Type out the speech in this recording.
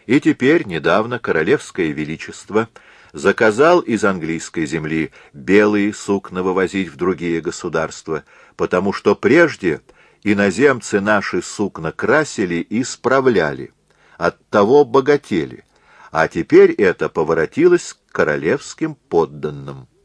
И теперь, недавно, королевское величество заказал из английской земли белые сукна вывозить в другие государства, потому что прежде иноземцы наши сукна красили и справляли, оттого богатели, а теперь это поворотилось к королевским подданным.